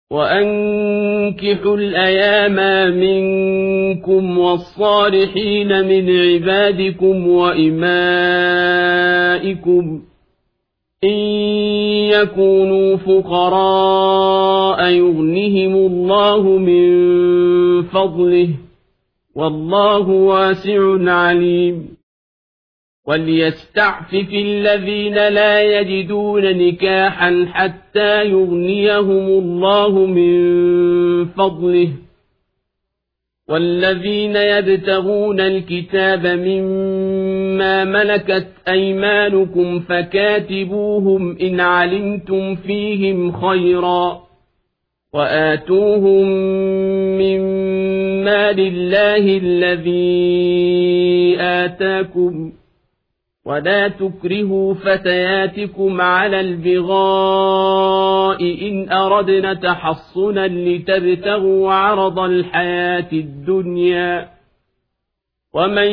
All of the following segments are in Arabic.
وأنكحوا الأيام منكم والصالحين من عبادكم وإمائكم إن يكونوا فقراء يغنهم الله من فضله والله واسع عليم وليستعفف الذين لا يجدون نكاحا حتى يغنيهم الله من فضله والذين يبتغون الكتاب مما ملكت أيمانكم فكاتبوهم إن علمتم فيهم خيرا وآتوهم من مال الله الذي آتاكم ولا تكرهوا فتياتكم على البغاء إن أردنا تحصنا لتبتغوا عرض الحياة الدنيا ومن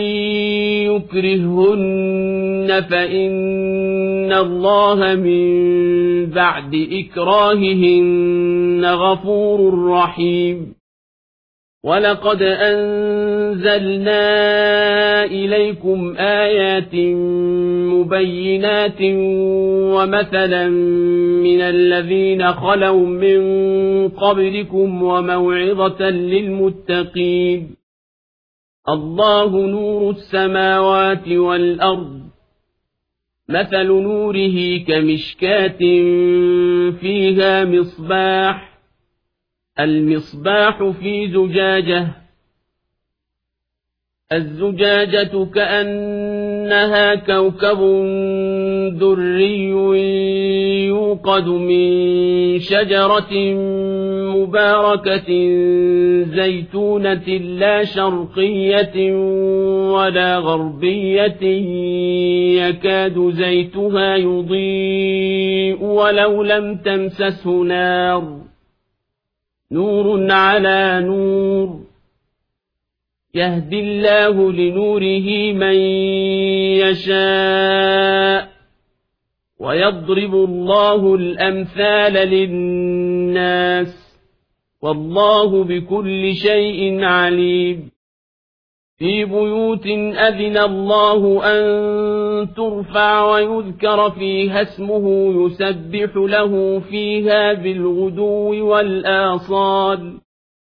يكرهن فإن الله من بعد إكراههن غفور رحيم ولقد أنزلنا إليكم آيات مبينات ومثلا من الذين خلوا من قبلكم وموعظة للمتقين الله نور السماوات والأرض مثل نوره كمشكاة فيها مصباح المصباح في زجاجة الزجاجة كأنها كوكب دري يوقد من شجرة مباركة زيتونة لا شرقية ولا غربية يكاد زيتها يضيء ولو لم تمسسه نار نور على نور يهدي الله لنوره من يشاء ويضرب الله الأمثال للناس والله بكل شيء عليم في بيوت أذن الله أن ترفع ويذكر فيها اسمه يسبح له فيها بالغدو والآصال